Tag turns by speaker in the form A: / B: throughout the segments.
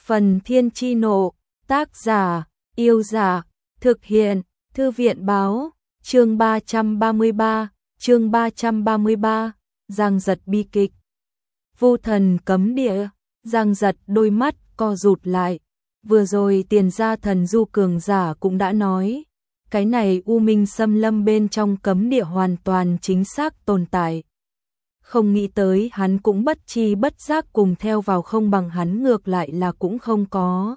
A: Phần Thiên Chi Nộ, tác giả, Yêu Giả, thực hiện, Thư viện Báo, chương 333, Giang Giật bi kịch. Vu thần cấm địa, Giang Giật đôi mắt co rụt lại. Vừa rồi Tiền Gia Thần Du cường giả cũng đã nói, cái này U Minh xâm lâm bên trong cấm địa hoàn toàn chính xác tồn tại. Không nghĩ tới hắn cũng bất chi bất giác cùng theo vào, không bằng hắn ngược lại là cũng không có.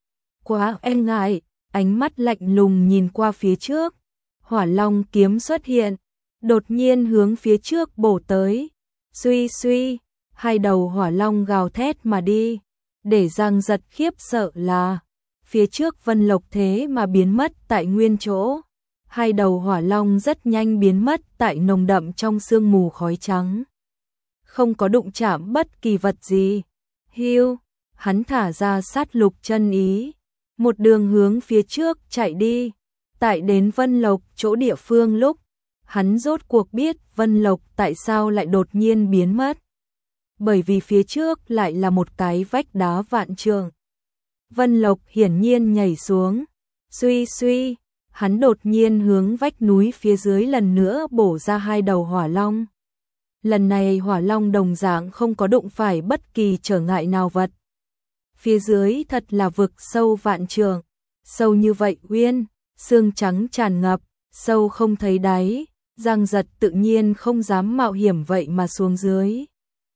A: Quá e ngại, ánh mắt lạnh lùng nhìn qua phía trước, Hỏa Long kiếm xuất hiện, đột nhiên hướng phía trước bổ tới. Suy suy, hai đầu hỏa long gào thét mà đi, để Giang Giật khiếp sợ là phía trước Vân Lộc thế mà biến mất tại nguyên chỗ. Hai đầu hỏa long rất nhanh biến mất tại nồng đậm trong sương mù khói trắng. Không có đụng chạm bất kỳ vật gì. Hưu, hắn thả ra sát lục chân ý, một đường hướng phía trước chạy đi. Tại đến Vân Lộc chỗ địa phương lúc, hắn rốt cuộc biết Vân Lộc tại sao lại đột nhiên biến mất. Bởi vì phía trước lại là một cái vách đá vạn trượng. Vân Lộc hiển nhiên nhảy xuống. Suy suy, hắn đột nhiên hướng vách núi phía dưới lần nữa bổ ra hai đầu hỏa long. Lần này hỏa long đồng dạng không có đụng phải bất kỳ trở ngại nào vật. Phía dưới thật là vực sâu vạn trượng, sâu như vậy uyên, sương trắng tràn ngập, sâu không thấy đáy. Giang Giật tự nhiên không dám mạo hiểm vậy mà xuống dưới.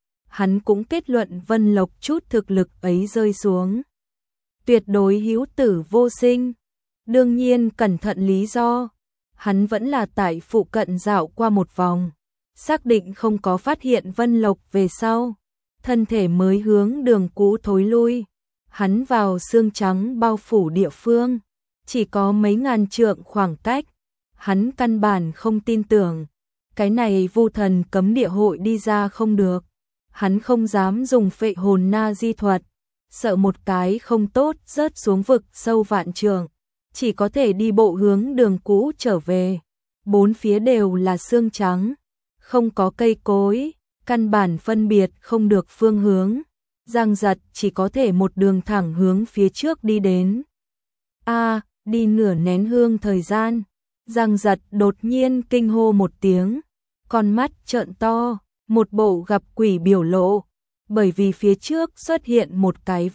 A: Hắn cũng kết luận Vân Lộc chút thực lực ấy rơi xuống, tuyệt đối hữu tử vô sinh. Đương nhiên cẩn thận lý do, hắn vẫn là tại phụ cận dạo qua một vòng, xác định không có phát hiện Vân Lộc về sau, thân thể mới hướng đường cũ thối lui. Hắn vào sương trắng bao phủ địa phương, chỉ có mấy ngàn trượng khoảng cách. Hắn căn bản không tin tưởng, cái này Vu thần cấm địa hội đi ra không được. Hắn không dám dùng phệ hồn na di thuật, sợ một cái không tốt rớt xuống vực sâu vạn trượng, chỉ có thể đi bộ hướng đường cũ trở về. Bốn phía đều là sương trắng, không có cây cối, căn bản phân biệt không được phương hướng. Giang Giật chỉ có thể một đường thẳng hướng phía trước đi đến. Đi nửa nén hương thời gian, Giang Giật đột nhiên kinh hô một tiếng, con mắt trợn to, một bộ gặp quỷ biểu lộ, bởi vì phía trước xuất hiện một cái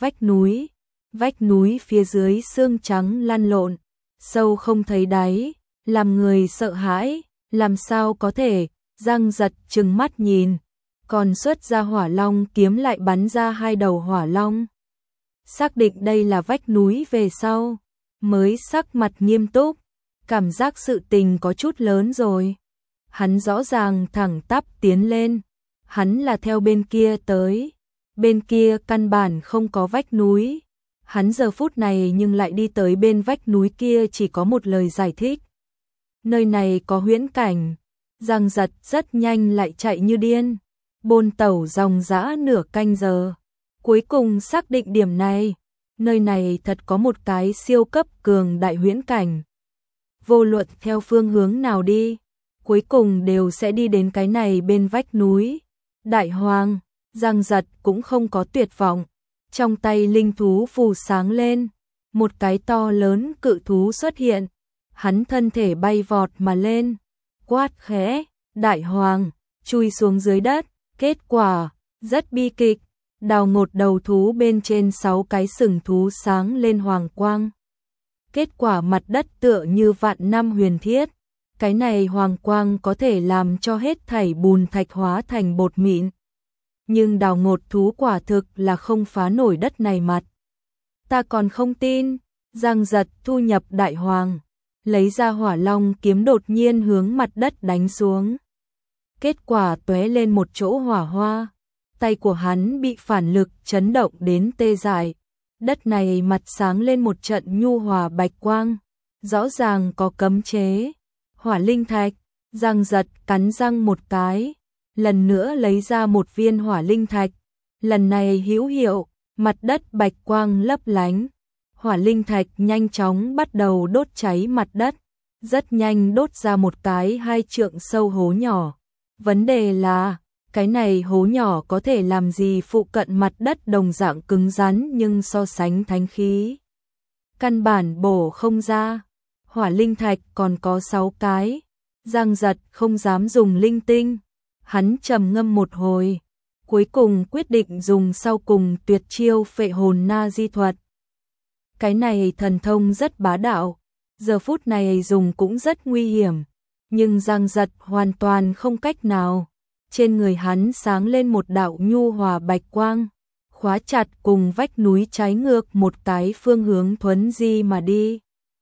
A: vách núi phía dưới sương trắng lăn lộn, sâu không thấy đáy, làm người sợ hãi. Làm sao có thể? Giang Giật trừng mắt nhìn, còn xuất ra hỏa long kiếm lại bắn ra hai đầu hỏa long. Xác định đây là vách núi về sau, mới sắc mặt nghiêm túc, cảm giác sự tình có chút lớn rồi. Hắn rõ ràng thẳng tắp tiến lên, hắn là theo bên kia tới, bên kia căn bản không có vách núi. Hắn giờ phút này nhưng lại đi tới bên vách núi kia chỉ có một lời giải thích. Nơi này có huyễn cảnh. Giang Giật rất nhanh lại chạy như điên, bôn tẩu dòng dã nửa canh giờ. Cuối cùng xác định điểm này, nơi này thật có một cái siêu cấp cường đại huyễn cảnh. Vô luận theo phương hướng nào đi, cuối cùng đều sẽ đi đến cái này bên vách núi. Đại Hoàng, Giang Giật cũng không có tuyệt vọng, trong tay linh thú phù sáng lên, một cái to lớn cự thú xuất hiện, hắn thân thể bay vọt mà lên, quát khẽ, Đại Hoàng, chui xuống dưới đất. Kết quả, rất bi kịch, đào một đầu thú bên trên 6 cái sừng thú sáng lên hoàng quang. Kết quả mặt đất tựa như vạn năm huyền thiết, cái này hoàng quang có thể làm cho hết thảy bùn thạch hóa thành bột mịn. Nhưng đào ngột thú quả thực là không phá nổi đất này mặt. Ta còn không tin. Giang Giật thu nhập Đại Hoàng, lấy ra hỏa long kiếm đột nhiên hướng mặt đất đánh xuống. Kết quả tóe lên một chỗ hỏa hoa, tay của hắn bị phản lực chấn động đến tê dại. Đất này mặt sáng lên một trận nhu hòa bạch quang, rõ ràng có cấm chế. Hỏa linh thạch. Giang Giật cắn răng một cái, lần nữa lấy ra một viên hỏa linh thạch. Lần này hữu hiệu, mặt đất bạch quang lấp lánh. Hỏa linh thạch nhanh chóng bắt đầu đốt cháy mặt đất, rất nhanh đốt ra một cái 2 trượng sâu hố nhỏ. Vấn đề là, Cái này hố nhỏ có thể làm gì, phụ cận mặt đất đồng dạng cứng rắn nhưng so sánh thánh khí, căn bản bổ không ra. Hỏa linh thạch còn có 6 cái, Giang Giật không dám dùng linh tinh. Hắn trầm ngâm một hồi, cuối cùng quyết định dùng sau cùng tuyệt chiêu phệ hồn na di thuật. Cái này thần thông rất bá đạo, giờ phút này dùng cũng rất nguy hiểm, nhưng Giang Giật hoàn toàn không cách nào. Trên người hắn sáng lên một đạo nhu hòa bạch quang, khóa chặt cùng vách núi trái ngược một cái phương hướng thuấn di mà đi.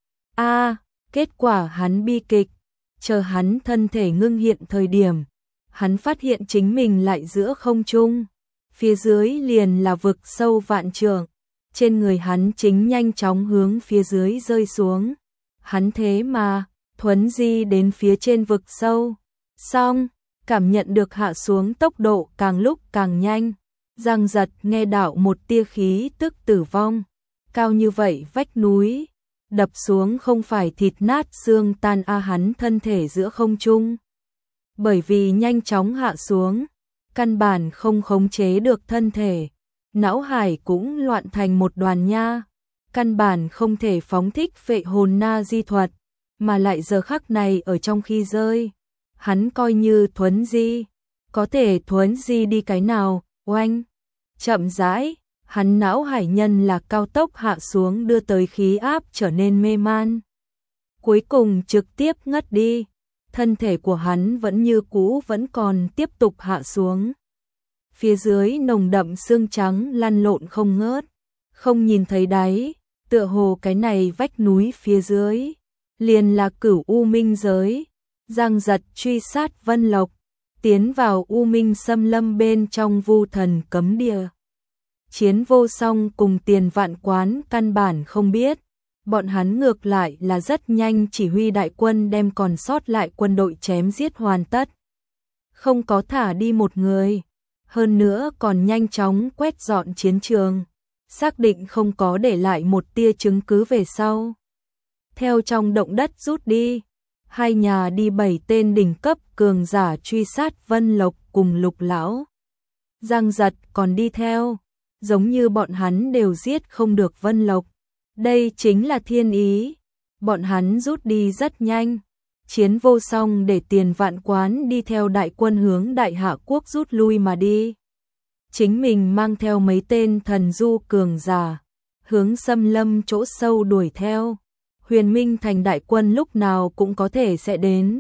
A: Kết quả hắn bi kịch, chờ hắn thân thể ngưng hiện thời điểm, hắn phát hiện chính mình lại giữa không trung, phía dưới liền là vực sâu vạn trượng, trên người hắn chính nhanh chóng hướng phía dưới rơi xuống. Hắn thế mà thuấn di đến phía trên vực sâu, xong cảm nhận được hạ xuống tốc độ càng lúc càng nhanh. Giang Giật nghe đạo một tia khí tức tử vong, cao như vậy vách núi đập xuống không phải thịt nát xương tan hắn thân thể giữa không trung. Bởi vì nhanh chóng hạ xuống, căn bản không khống chế được thân thể, não hải cũng loạn thành một đoàn nha, căn bản không thể phóng thích phệ hồn na di thuật, mà lại giờ khắc này ở trong khi rơi, hắn coi như thuấn di, có thể thuấn di đi cái nào, oanh, chậm rãi. Hắn não hải nhân là cao tốc hạ xuống đưa tới khí áp trở nên mê man. Cuối cùng trực tiếp ngất đi, thân thể của hắn vẫn như cũ vẫn còn tiếp tục hạ xuống. Phía dưới nồng đậm xương trắng lăn lộn không ngớt, không nhìn thấy đáy, tựa hồ cái này vách núi phía dưới, liền là Cửu U Minh giới. Giang Giật truy sát Vân Lộc, tiến vào U Minh xâm lâm bên trong Vu Thần cấm địa. Chiến Vô Song cùng Tiền Vạn Quán căn bản không biết, bọn hắn ngược lại là rất nhanh chỉ huy đại quân đem còn sót lại quân đội chém giết hoàn tất. Không có thả đi một người, hơn nữa còn nhanh chóng quét dọn chiến trường, xác định không có để lại một tia chứng cứ về sau. Theo trong động đất rút đi, hai nhà đi 7 tên đỉnh cấp cường giả truy sát Vân Lộc cùng Lục Lão. Giang Giật còn đi theo, giống như bọn hắn đều giết không được Vân Lộc. Đây chính là thiên ý. Bọn hắn rút đi rất nhanh. Chiến Vô Song để Tiền Vạn Quán đi theo đại quân hướng Đại Hạ Quốc rút lui mà đi. Chính mình mang theo mấy tên thần du cường giả, hướng xâm lâm chỗ sâu đuổi theo. Huyền Minh Thành đại quân lúc nào cũng có thể sẽ đến.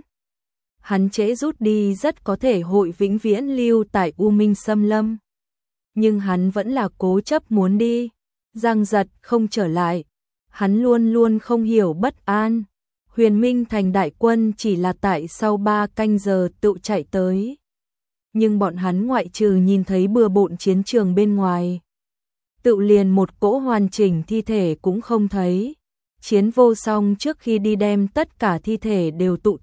A: Hắn trễ rút đi rất có thể hội vĩnh viễn lưu tại U Minh xâm lâm. Nhưng hắn vẫn là cố chấp muốn đi. Giang Giật không trở lại, hắn luôn luôn không hiểu bất an. Huyền Minh Thành đại quân chỉ là tại sau 3 canh giờ tự chạy tới. Nhưng bọn hắn ngoại trừ nhìn thấy bừa bộn chiến trường bên ngoài, tự liền một cỗ hoàn chỉnh thi thể cũng không thấy. Chiến Vô Song trước khi đi đem tất cả thi thể đều tụ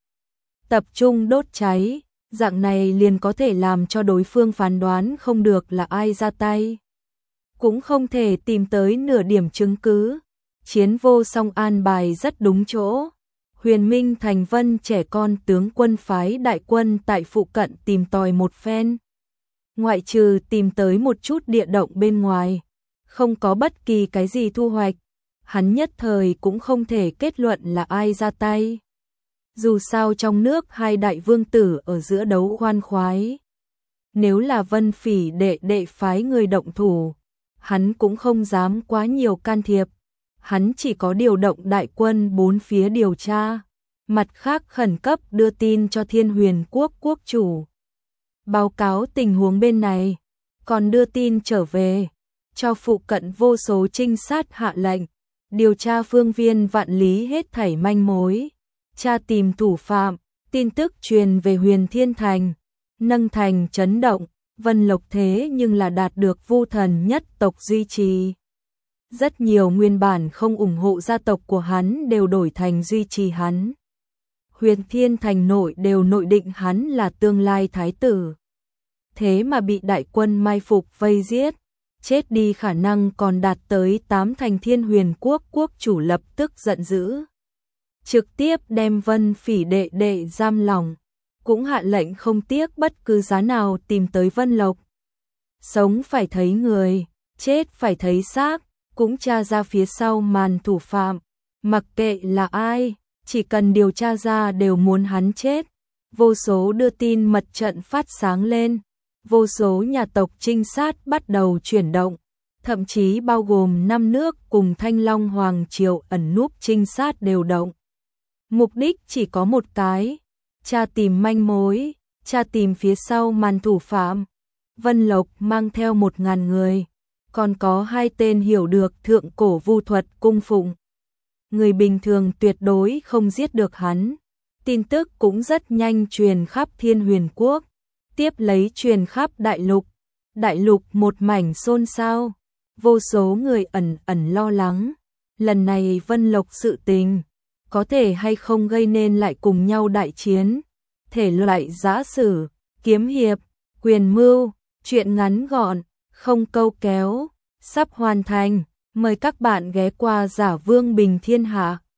A: tập trung đốt cháy. Dạng này liền có thể làm cho đối phương phán đoán không được là ai ra tay, cũng không thể tìm tới nửa điểm chứng cứ. Chiến Vô Song an bài rất đúng chỗ. Huyền Minh Thành Vân trẻ con tướng quân phái đại quân tại phụ cận tìm tòi một phen, ngoại trừ tìm tới một chút địa động bên ngoài, không có bất kỳ cái gì thu hoạch. Hắn nhất thời cũng không thể kết luận là ai ra tay. Dù sao trong nước hai đại vương tử ở giữa đấu khoan khoái. Nếu là Vân Phỉ đệ phái người động thủ, hắn cũng không dám quá nhiều can thiệp. Hắn chỉ có điều động đại quân bốn phía điều tra, mặt khác khẩn cấp đưa tin cho Thiên Huyền Quốc quốc chủ, báo cáo tình huống bên này, còn đưa tin trở về cho phụ cận vô số trinh sát hạ lệnh điều tra phương viên vạn lý hết thảy manh mối, tra tìm thủ phạm. Tin tức truyền về Huyền Thiên Thành, nâng thành chấn động. Vân Lộc thế nhưng là đạt được Vu Thần nhất tộc duy trì. Rất nhiều nguyên bản không ủng hộ gia tộc của hắn đều đổi thành duy trì hắn. Huyền Thiên Thành nội đều nội định hắn là tương lai thái tử. Thế mà bị đại quân mai phục vây giết, chết đi khả năng còn đạt tới 8 thành. Thiên Huyền Quốc quốc chủ lập tức giận dữ, trực tiếp đem Vân Phỉ đệ giam lỏng. cũng hạ lệnh không tiếc bất cứ giá nào tìm tới Vân Lộc. Sống phải thấy người, chết phải thấy xác, cũng tra ra phía sau màn thủ phạm. Mặc kệ là ai, chỉ cần điều tra ra đều muốn hắn chết. Vô số đưa tin mật trận phát sáng lên, vô số nhà tộc trinh sát bắt đầu chuyển động, thậm chí bao gồm 5 nước cùng Thanh Long Hoàng Triều ẩn núp trinh sát đều động. Mục đích chỉ có một cái, tra tìm manh mối, tra tìm phía sau màn thủ phạm. Vân Lộc mang theo 1000 người, còn có 2 tên hiểu được thượng cổ vu thuật cung phụng. Người bình thường tuyệt đối không giết được hắn. Tin tức cũng rất nhanh truyền khắp Thiên Huyền Quốc, tiếp lấy truyền khắp đại lục. Đại lục một mảnh xôn xao, vô số người ẩn ẩn lo lắng. Lần này Vân Lộc sự tình, có thể hay không gây nên lại cùng nhau đại chiến. Thể loại giã sử, kiếm hiệp, quyền mưu, truyện ngắn gọn, không câu kéo, sắp hoàn thành. Mời các bạn ghé qua Giả Vương Bình Thiên Hạ.